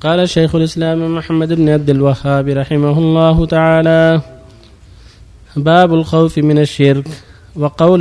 قال شيخ الإسلام محمد بن عبد الوهاب رحمه الله تعالى: باب الخوف من الشرك. وقول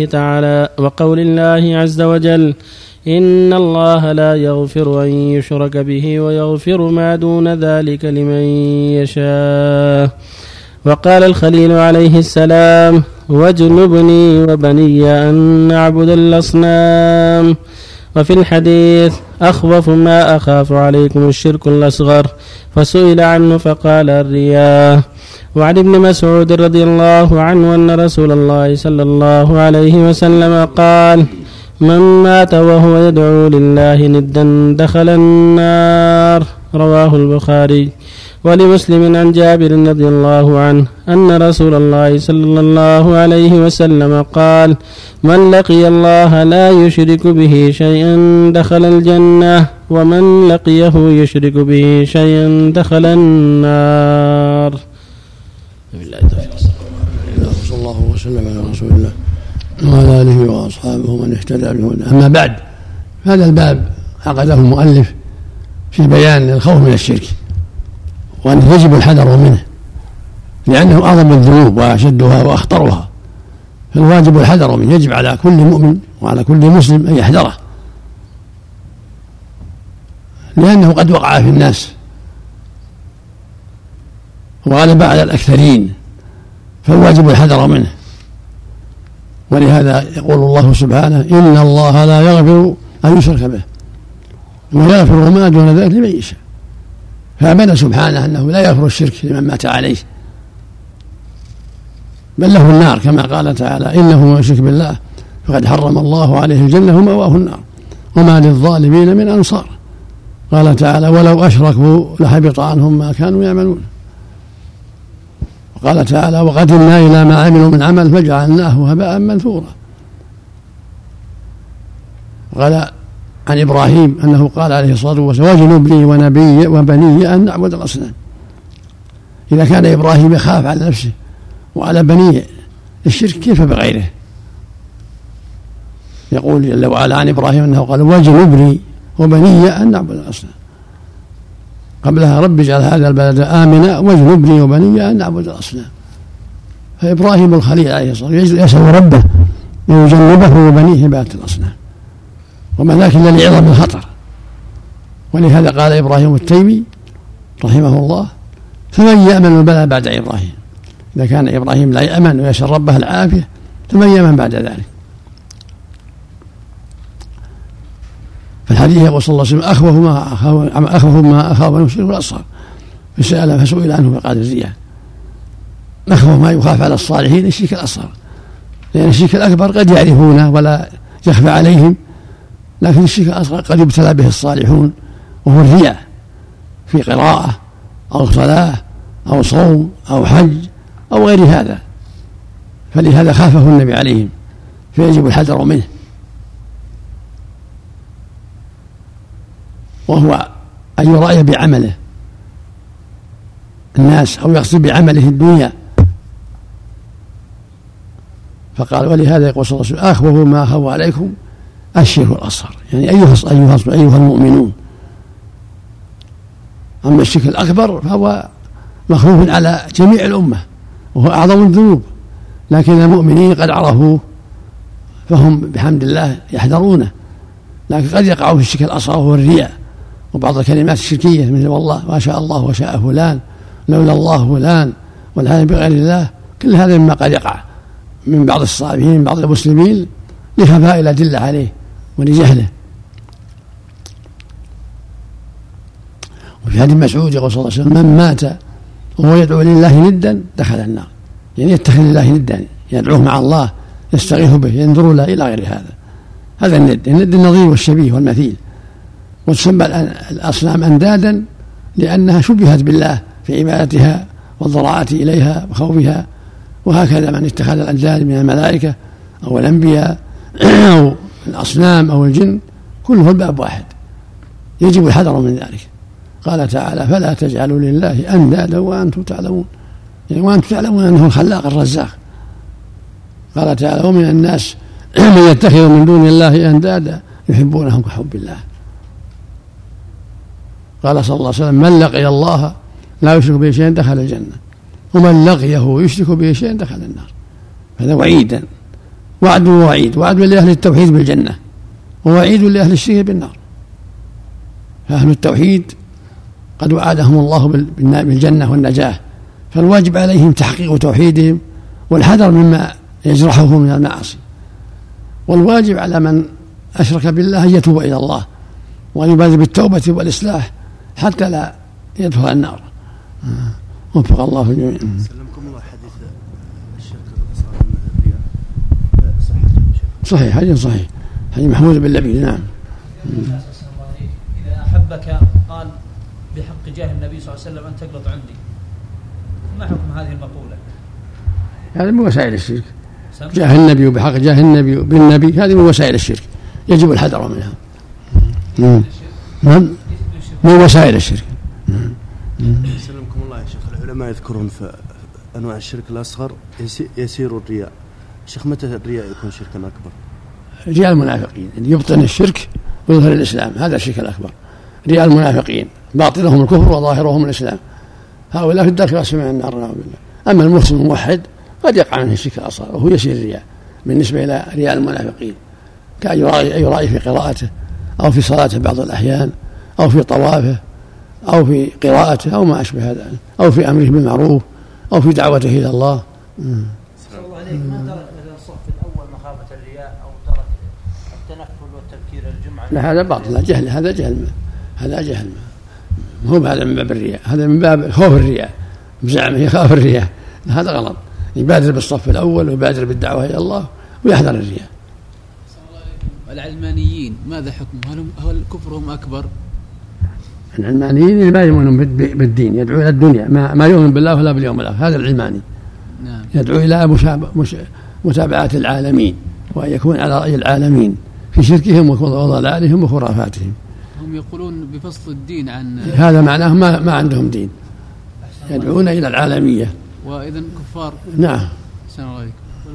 الله عز وجل: إن الله لا يغفر أن يشرك به ويغفر ما دون ذلك لمن يشاء. وقال الخليل عليه السلام: واجنبني وبني أن نعبد الأصنام. وفي الحديث: أخوف ما أخاف عليكم الشرك الأصغر، فسئل عنه فقال: الرياء. وعن ابن مسعود رضي الله عنه أن رسول الله صلى الله عليه وسلم قال: من مات وهو يدعو لله ندا دخل النار. رواه البخاري. ولمسلم عن جابر رضي الله عنه أن رسول الله صلى الله عليه وسلم قال: من لقي الله لا يشرك به شيئا دخل الجنة، ومن لقيه يشرك به شيئا دخل النار. صلى الله وسلم على رسول الله وعلى آله وأصحابه من اهتدى بهداه. أما بعد، هذا الباب عقده المؤلف في بيان الخوف من الشرك، وأنه يجب الحذر منه لأنه أعظم الذنوب وأشدها وأخطرها، فالواجب الحذر منه. يجب على كل مؤمن وعلى كل مسلم أن يحذره، لأنه قد وقع في الناس وغلب على الأكثرين، فالواجب الحذر منه. ولهذا يقول الله سبحانه: إن الله لا يغفر أن يشرك به ويغفر ما دون ذلك لمن يشاء. فأبين سبحانه أنه لا يغفر الشرك لمن مات عليه، بل له النار، كما قال تعالى: إنه من يشرك بالله فقد حرم الله عليه الجنة ومأواه النار وما للظالمين من أنصار. قال تعالى: ولو أشركوا لحبط عنهم ما كانوا يعملون. وقال تعالى: وقدمنا إلى ما عملوا من عمل فجعلناه هباء منثورا. وقال عن إبراهيم أنه قال عليه الصلاة والسلام: واجنبني وبني أن نعبد الأصنام. إذا كان إبراهيم يخاف على نفسه وعلى بنيه الشرك، كيف بغيره؟ يقول جل وعلا عن إبراهيم أنه قال: واجنبني وبني أن نعبد الأصنام. قبلها: رب اجعل هذا البلد آمنا واجنبني وبني أن نعبد الأصنام. فإبراهيم الخليل عليه الصلاة والسلام يسأل ربه أن يجنبه وبنيه عبادة الأصنام، وما ذاك إلا لعظم الخطر. ولهذا قال إبراهيم التيمي رحمه الله: فمن يأمن البلاء بعد إبراهيم؟ إذا كان إبراهيم لا يأمن ويسأل ربه العافية، فمن يأمن بعد ذلك؟ فالحديث يقول صلى الله عليه وسلم: أخوف ما أخاف من الشرك الأصغر، فسئل عنه فقال: الرياء. أخوف ما يخاف على الصالحين الشرك الأصغر، لأن الشرك الأكبر قد يعرفونه ولا يخفى عليهم، لكن الشرك الأصغر قد يبتلى به الصالحون، وهو الرياء في قراءة أو صلاة أو صوم أو حج أو غير هذا. فلهذا خافه النبي عليهم، فيجب الحذر منه. وهو أن يرأي بعمله الناس أو يقصد بعمله الدنيا. فقال: ولهذا يقول صلى الله عليه وسلم: أخوف ما أخاف عليكم الشرك الأصغر، يعني أيها المؤمنون. أما الشرك الأكبر فهو مخوف على جميع الأمة، وهو أعظم الذنوب، لكن المؤمنين قد عرفوه فهم بحمد الله يحذرونه. لكن قد يقعوا في الشرك الأصغر وهو الرياء، وبعض الكلمات الشركية مثل والله ما شاء الله وشاء فلان، لولا الله فلان، والحلف بغير الله. كل هذا مما قد يقع من بعض الصالحين من بعض المسلمين لخفاء الأدلة عليه ولجهله. وفي حديث مسعود يقول صلى الله عليه وسلم: من مات وهو يدعو لله ندا دخل النار، يعني يتخذ لله ندا، يدعوه مع الله، يستغيث به، ينظر له، إلى غير هذا. هذا الند النظير والشبيه والمثيل. وتسمى الأصنام أندادا لأنها شبهت بالله في عبادتها والضراعة إليها وخوفها. وهكذا من اتخذ الأنداد من الملائكة أو الأنبياء أو الأصنام أو الجن، كله الباب واحد، يجب الحذر من ذلك. قال تعالى: فلا تجعلوا لله أندادا وأنتم تعلمون، يعني وأنتم تعلمون أنه الخلاق الرزاق. قال تعالى: ومن الناس من يتخذ من دون الله أندادا يحبونهم كحب الله. قال صلى الله عليه وسلم: من لقي الله لا يشرك به شيئا دخل الجنة، ومن لقيه يشرك به شيئا دخل النار. هذا وعيدا، وعد ووعيد، وعد لأهل التوحيد بالجنة، ووعيد لأهل الشرك بالنار. فأهل التوحيد قد وعدهم الله بالجنة والنجاة، فالواجب عليهم تحقيق توحيدهم والحذر مما يجرحه من المعاصي، والواجب على من أشرك بالله أن يتوب إلى الله وأن يبادر بالتوبة والإصلاح حتى لا يدخل النار. وفق الله الجميع. سلمكم الله. حديث الشرك الأصغر من الرياء صحيح، حديث صحيح، حديث محمود بن لبيد. نعم. إذا أحبك قال بحق جاه النبي صلى الله عليه وسلم أن تقلط عندي، ما حكم هذه المقولة؟ هذا من وسائل الشرك. جاه النبي وبحق جاه النبي بالنبي، هذه من وسائل الشرك يجب الحذر منها. من وسائل الشرك. سلمكم الله يا شيخ. العلماء يذكرون في أنواع الشرك الأصغر يسير الرياء. شيخ، متى الرياء يكون شركا أكبر؟ رياء المنافقين يبطن الشرك ويظهر الإسلام، هذا الشرك الأكبر. رياء المنافقين باطنهم الكفر وظاهرهم الإسلام، هؤلاء في الدرك الأسفل من النار، نعوذ بالله. أما المسلم الموحد قد يقع منه الشرك الأصغر وهو يسير الرياء بالنسبة إلى رياء المنافقين، كأن يرائي في قراءته أو في صلاته بعض الأحيان أو في طوافه أو في قراءته أو ما أشبه هذا، أو في أمره بالمعروف أو في دعوته إلى الله. صلى الله عليك. ما ترك الصف الأول مخافة الرياء أو ترك التنفل والتبكير الجمعة؟ لا، هذا باطل، جهل، هذا جهل ما هو هذا من باب الرياء، هذا من باب خوف الرياء، بزعمه يخاف الرياء، هذا غلط. يبادر بالصف الأول ويبادر بالدعوة إلى الله ويحذر الرياء. العلمانيين ماذا حكمهم؟ هل كفرهم أكبر؟ العلمانيين اللي ما يؤمنون بالدين، يدعو إلى الدنيا، ما يؤمن بالله ولا باليوم الآخر، هذا العلماني. نعم. يدعو إلى متابعة العالمين وأن يكون على رأي العالمين في شركهم وضلالهم وخرافاتهم. هم يقولون بفصل الدين عن هذا معناه ما عندهم دين، يدعون إلى العالمية. وإذن كفار. نعم. السلام عليكم.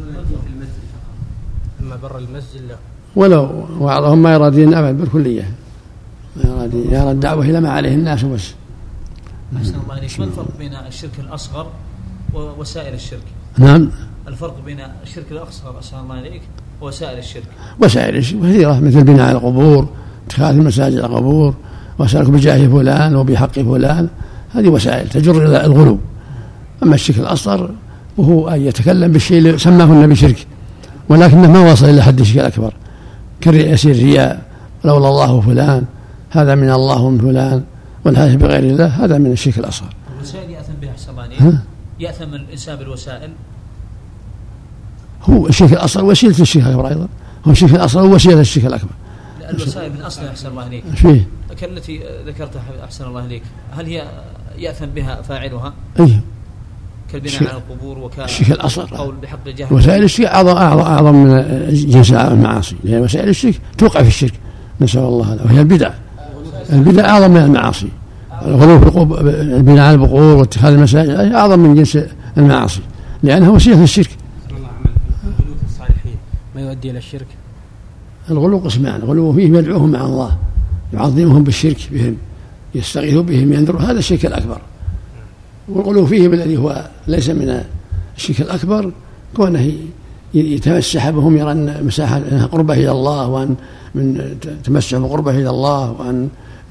أما برا المسجد لا، ولو بعضهم ما يرى دين أبد بالكلية، ما يرى الدعوة إلى ما عليه الناس وبس. أحسن الله عليك. ما الفرق بين الشرك الأصغر ووسائل الشرك؟ نعم. الفرق بين الشرك الأصغر أحسن الله عليك ووسائل الشرك؟ وسائل الشرك كثيرة، مثل بناء القبور، اتخاذ المساجد القبور، وسألك بجاه فلان وبحق فلان، هذه وسائل تجر إلى الغلو. أما الشرك الأصغر وهو أن يتكلم بالشيء اللي سماه النبي شرك ولكنه ما وصل إلى حد الشرك الأكبر، كيسير رياء، لولا الله فلان، هذا من الله ومن فلان، والحلف بغير الله، هذا من الشرك الأصغر. الوسائل يأثم بها أحسن الله عليك؟ يأثم الإنسان بالوسائل؟ هو الشرك الأصغر وسيلة الشرك الأكبر أيضا، هو الشرك الأصغر وسيلة الشرك الأكبر. الوسائل من أصل أحسن الله عليك التي ذكرتها أحسن الله عليك، هل هي يأثم بها فاعلها؟ أيه. كالبناء على القبور الشرك الأصغر قول بحق الجهل. وسائل الشرك أعظم من جنس المعاصي، لأن وسائل الشرك توقع في الشرك، نسأل الله هذا، وهي البدع أعظم من المعاصي. الغلو في البناء على القبور واتخاذ المساجد أعظم من جنس المعاصي لأنها وسيلة الشرك. الغلو في الصالحين ما يؤدي إلى الشرك؟ الغلو قسمان، الغلو فيهم يدعوهم مع الله، يعظمهم بالشرك بهم، يستغيث بهم، ينذر، هذا الشرك الأكبر. والغلو فيهم الذي هو ليس من الشرك الأكبر كونه يتمسح بهم، يرى أن مساحة قربة إلى الله، وأن من تمسح بقربة إلى الله، وأن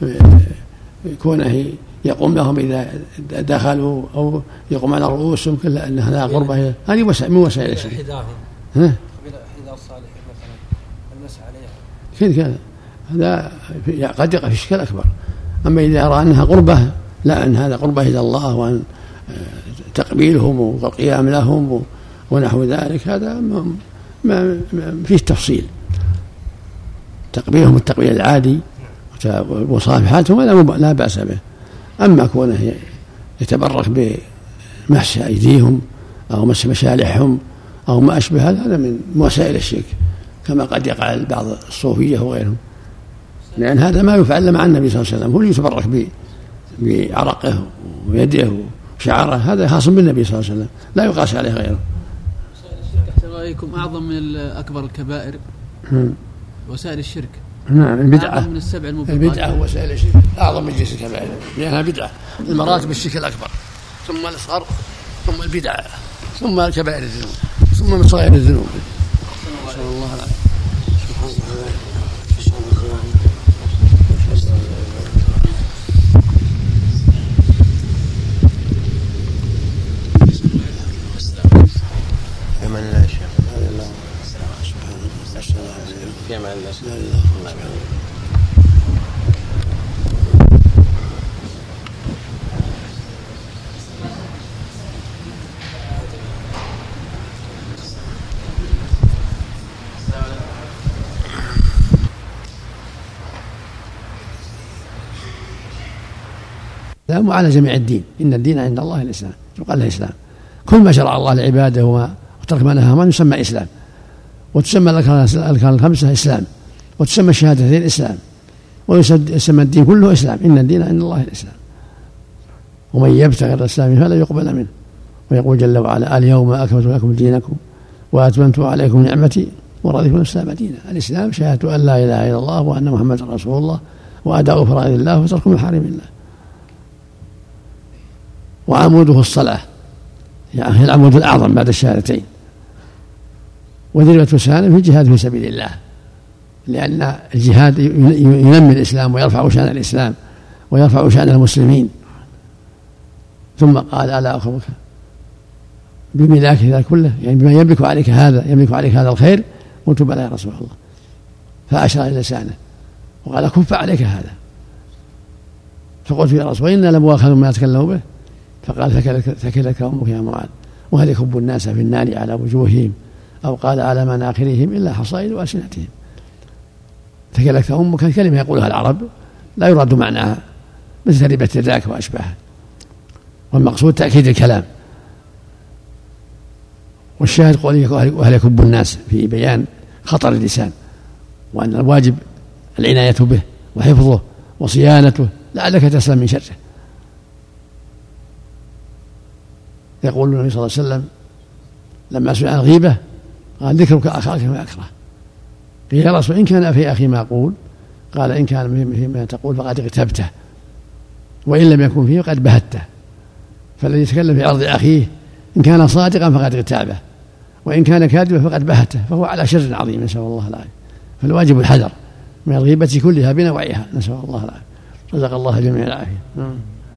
كونه يقوم لهم إذا دخلوا أو يقوم على رؤوسهم كلا أن هذا قربة، هذه من وسائل الشرك. حذاء الصالحين مثلا المسح عليها كذا هذا قد يقع في الشرك الأكبر. أما إذا أرى أنها قربة، لا، أن هذا قربة إلى الله وأن تقبيلهم والقيام لهم ونحو ذلك، هذا ما فيه تفصيل. تقبيلهم التقبيل العادي وصافحاتهم هذا لا بأس به. أما كونه يتبرك بمسح أيديهم أو مسح مشالحهم أو ما أشبه هذا من وسائل الشرك، كما قد يقع بعض الصوفية وغيرهم، لأن هذا ما يفعل مع النبي صلى الله عليه وسلم، هو اللي يتبرك بعرقه ويده وشعره، هذا خاص بالنبي صلى الله عليه وسلم، لا يقاس عليه غيره. رأيكم أعظم من أكبر الكبائر وسائل الشرك؟ نعم البدعة من السبع الموبقات. البدعة وسائل الشرك أعظم من جنس الكبائر لأنها بدعة. المراتب الشرك الأكبر ثم الأصغر ثم البدعة ثم الكبائر الذنوب ثم من صغير الذنوب. نسأل الله العافية. الإسلام على جميع الدين. إن الدين عند الله الإسلام يقال له إسلام. كل ما شرع الله لعباده وترك ما نهى عنه يسمى إسلام. وتسمى الأركان الخمسة إسلام وتسمى الشهادتين إسلام ويسمى الدين كله إسلام. إن الدين عند الله الإسلام. ومن يبتغي غير الإسلام فلا يقبل منه. ويقول جل وعلا اليوم أكملت لكم دينكم وأتممت عليكم نعمتي ورضيت لكم الإسلام دينا. الإسلام شهادة أن لا إله إلا الله وأن محمدا رسول الله وأداء فرائض الله وترك محارم الله. وعموده الصلاة يعني هي العمود الأعظم بعد الشهادتين. وذروة سنامه في الجهاد في سبيل الله لأن الجهاد ينمي الإسلام ويرفع شأن الإسلام ويرفع شأن المسلمين. ثم قال ألا أخبرك بملاك ذلك كله يعني بما يملك عليك هذا الخير. قلت بلى يا رسول الله. فأشار إلى لسانه وقال كف عليك هذا. فقلت يا رسول الله إنا لمؤاخذون بما يتكلم به. فقال ثكلتك أمك يا معاذ وهل يكب الناس في النار على وجوههم أو قال على مناخرهم إلا حصائد ألسنتهم. ثكلتك أمك كلمة يقولها العرب لا يراد معناها مثل ربت يداك وأشباهها. والمقصود تأكيد الكلام. والشاهد قوله وهل يكب الناس في بيان خطر اللسان وأن الواجب العناية به وحفظه وصيانته لعلك تسلم من شره. يقول النبي صلى الله عليه وسلم لما سئل عن الغيبة قال ذكرك أخاك ما أكره. قيل يا رسول إن كان في أخي ما أقول قال إن كان فيما تقول فقد اغتبته وإن لم يكن فيه فقد بهته. فالذي يتكلم في عرض أخيه إن كان صادقا فقد اغتابه وإن كان كاذبا فقد بهته فهو على شر عظيم نسأل الله العافية. فالواجب الحذر من الغيبة كلها بنوعها نسأل الله العافية. رزق الله جميع العافية.